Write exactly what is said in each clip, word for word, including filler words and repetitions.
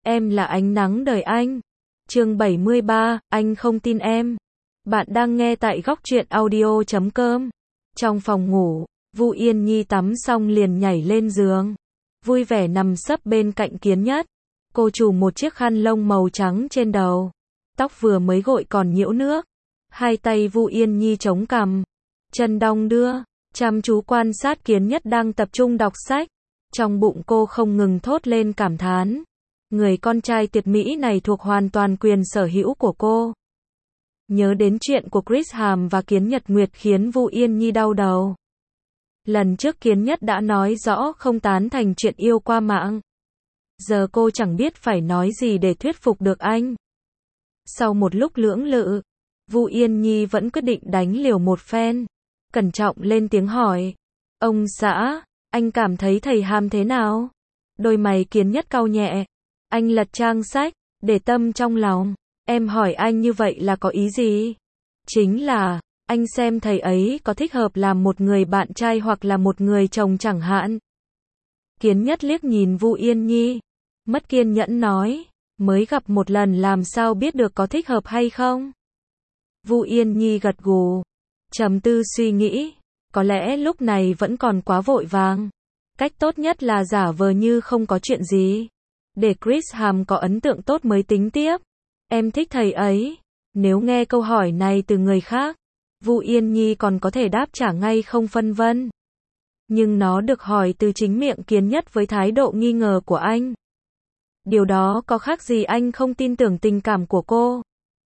Em là ánh nắng đời anh. Chương bảy mươi ba, anh không tin em. Bạn đang nghe tại góc truyện audio chấm com. Trong phòng ngủ, Vu Yên Nhi tắm xong liền nhảy lên giường, vui vẻ nằm sấp bên cạnh Kiến Nhất. Cô trùm một chiếc khăn lông màu trắng trên đầu, tóc vừa mới gội còn nhiễu nước. Hai tay Vu Yên Nhi chống cằm, chân đong đưa, chăm chú quan sát Kiến Nhất đang tập trung đọc sách. Trong bụng cô không ngừng thốt lên cảm thán. Người con trai tuyệt mỹ này thuộc hoàn toàn quyền sở hữu của cô. Nhớ đến chuyện của Chris Hàm và Kiến Nhật Nguyệt khiến Vu Yên Nhi đau đầu. Lần trước Kiến Nhất đã nói rõ không tán thành chuyện yêu qua mạng. Giờ cô chẳng biết phải nói gì để thuyết phục được anh. Sau một lúc lưỡng lự, Vu Yên Nhi vẫn quyết định đánh liều một phen. Cẩn trọng lên tiếng hỏi. Ông xã, anh cảm thấy thầy Hàm thế nào? Đôi mày Kiến Nhất cau nhẹ. Anh lật trang sách, để tâm trong lòng. Em hỏi anh như vậy là có ý gì? Chính là, anh xem thầy ấy có thích hợp làm một người bạn trai hoặc là một người chồng chẳng hạn. Kiến Nhất liếc nhìn Vu Yên Nhi, mất kiên nhẫn nói, mới gặp một lần làm sao biết được có thích hợp hay không? Vu Yên Nhi gật gù, trầm tư suy nghĩ, có lẽ lúc này vẫn còn quá vội vàng. Cách tốt nhất là giả vờ như không có chuyện gì, để Chris Hàm có ấn tượng tốt mới tính tiếp. Em thích thầy ấy. Nếu nghe câu hỏi này từ người khác, Vu Yên Nhi còn có thể đáp trả ngay không phân vân. Nhưng nó được hỏi từ chính miệng Kiến Nhất với thái độ nghi ngờ của anh. Điều đó có khác gì anh không tin tưởng tình cảm của cô?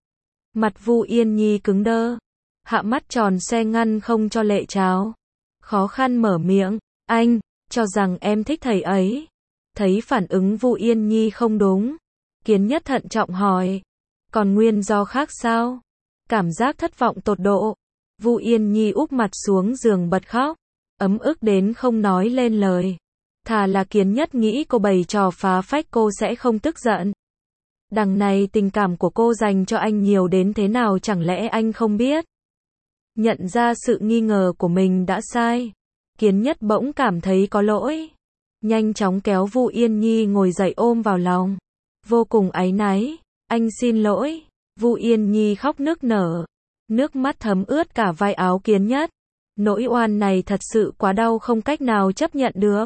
Mặt Vu Yên Nhi cứng đơ, hạ mắt tròn xoe ngăn không cho lệ tráo. Khó khăn mở miệng, anh, cho rằng em thích thầy ấy. Thấy phản ứng Vu Yên Nhi không đúng, Kiến Nhất thận trọng hỏi, còn nguyên do khác sao? Cảm giác thất vọng tột độ, Vu Yên Nhi úp mặt xuống giường bật khóc, ấm ức đến không nói lên lời. Thà là Kiến Nhất nghĩ cô bày trò phá phách cô sẽ không tức giận. Đằng này tình cảm của cô dành cho anh nhiều đến thế nào chẳng lẽ anh không biết? Nhận ra sự nghi ngờ của mình đã sai, Kiến Nhất bỗng cảm thấy có lỗi. Nhanh chóng kéo Vu Yên Nhi ngồi dậy ôm vào lòng. Vô cùng áy náy, anh xin lỗi. Vu Yên Nhi khóc nức nở, nước mắt thấm ướt cả vai áo Kiến Nhất. Nỗi oan này thật sự quá đau không cách nào chấp nhận được.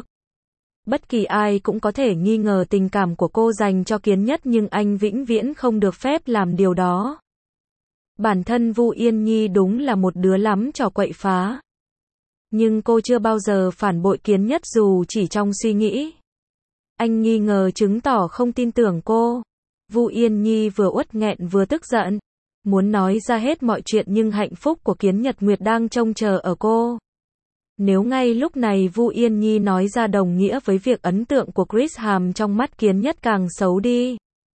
Bất kỳ ai cũng có thể nghi ngờ tình cảm của cô dành cho Kiến Nhất nhưng anh vĩnh viễn không được phép làm điều đó. Bản thân Vu Yên Nhi đúng là một đứa lắm trò quậy phá. Nhưng cô chưa bao giờ phản bội Kiến Nhất dù chỉ trong suy nghĩ. Anh nghi ngờ chứng tỏ không tin tưởng cô. Vu Yên Nhi vừa uất nghẹn vừa tức giận, muốn nói ra hết mọi chuyện nhưng hạnh phúc của Kiến Nhật Nguyệt đang trông chờ ở cô. Nếu ngay lúc này Vu Yên Nhi nói ra đồng nghĩa với việc ấn tượng của Chris Hàm trong mắt Kiến Nhất càng xấu đi.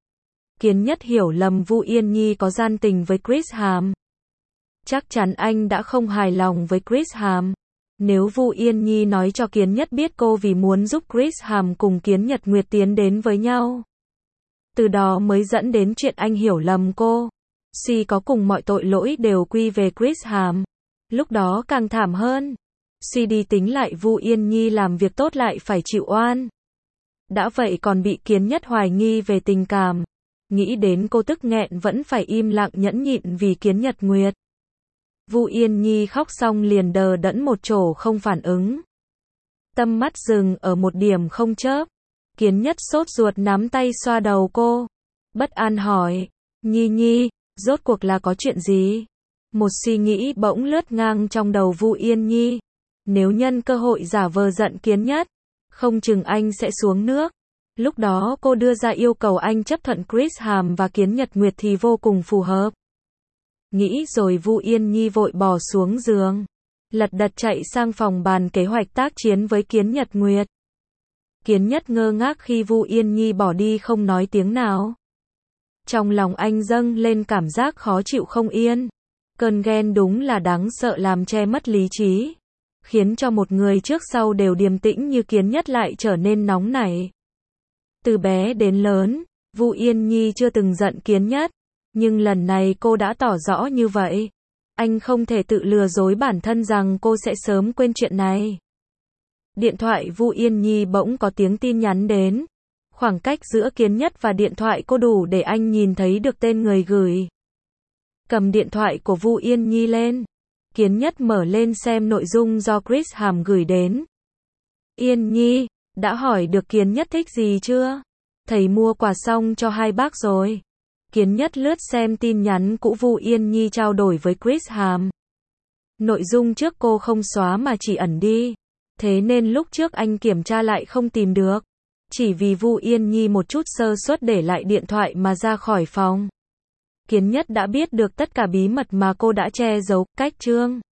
Kiến Nhất hiểu lầm Vu Yên Nhi có gian tình với Chris Hàm. Chắc chắn anh đã không hài lòng với Chris Hàm. Nếu Vu Yên Nhi nói cho Kiến Nhất biết cô vì muốn giúp Chris Hàm cùng Kiến Nhật Nguyệt tiến đến với nhau, từ đó mới dẫn đến chuyện anh hiểu lầm cô, suy có cùng mọi tội lỗi đều quy về Chris Hàm, lúc đó càng thảm hơn. Suy đi tính lại Vu Yên Nhi làm việc tốt lại phải chịu oan. Đã vậy còn bị Kiến Nhất hoài nghi về tình cảm. Nghĩ đến cô tức nghẹn vẫn phải im lặng nhẫn nhịn vì Kiến Nhật Nguyệt. Vu Yên Nhi khóc xong liền đờ đẫn một chỗ không phản ứng. Tâm mắt dừng ở một điểm không chớp. Kiến Nhất sốt ruột nắm tay xoa đầu cô. Bất an hỏi, Nhi Nhi, rốt cuộc là có chuyện gì? Một suy nghĩ bỗng lướt ngang trong đầu Vu Yên Nhi. Nếu nhân cơ hội giả vờ giận Kiến Nhất, không chừng anh sẽ xuống nước. Lúc đó cô đưa ra yêu cầu anh chấp thuận Chris Hàm và Kiến Nhật Nguyệt thì vô cùng phù hợp. Nghĩ rồi Vu Yên Nhi vội bò xuống giường, lật đật chạy sang phòng bàn kế hoạch tác chiến với Kiến Nhật Nguyệt. Kiến Nhất ngơ ngác khi Vu Yên Nhi bỏ đi không nói tiếng nào. Trong lòng anh dâng lên cảm giác khó chịu không yên. Cơn ghen đúng là đáng sợ làm che mất lý trí, khiến cho một người trước sau đều điềm tĩnh như Kiến Nhất lại trở nên nóng nảy. Từ bé đến lớn, Vu Yên Nhi chưa từng giận Kiến Nhất, nhưng lần này cô đã tỏ rõ như vậy. Anh không thể tự lừa dối bản thân rằng cô sẽ sớm quên chuyện này. Điện thoại Vu Yên Nhi bỗng có tiếng tin nhắn đến. Khoảng cách giữa Kiến Nhất và điện thoại cô đủ để anh nhìn thấy được tên người gửi. Cầm điện thoại của Vu Yên Nhi lên. Kiến Nhất mở lên xem nội dung do Chris Hàm gửi đến. Yên Nhi, đã hỏi được Kiến Nhất thích gì chưa? Thầy mua quà xong cho hai bác rồi. Kiến Nhất lướt xem tin nhắn cũ Vu Yên Nhi trao đổi với Chris Hàm. Nội dung trước cô không xóa mà chỉ ẩn đi. Thế nên lúc trước anh kiểm tra lại không tìm được. Chỉ vì Vu Yên Nhi một chút sơ suất để lại điện thoại mà ra khỏi phòng. Kiến Nhất đã biết được tất cả bí mật mà cô đã che giấu. Cách chương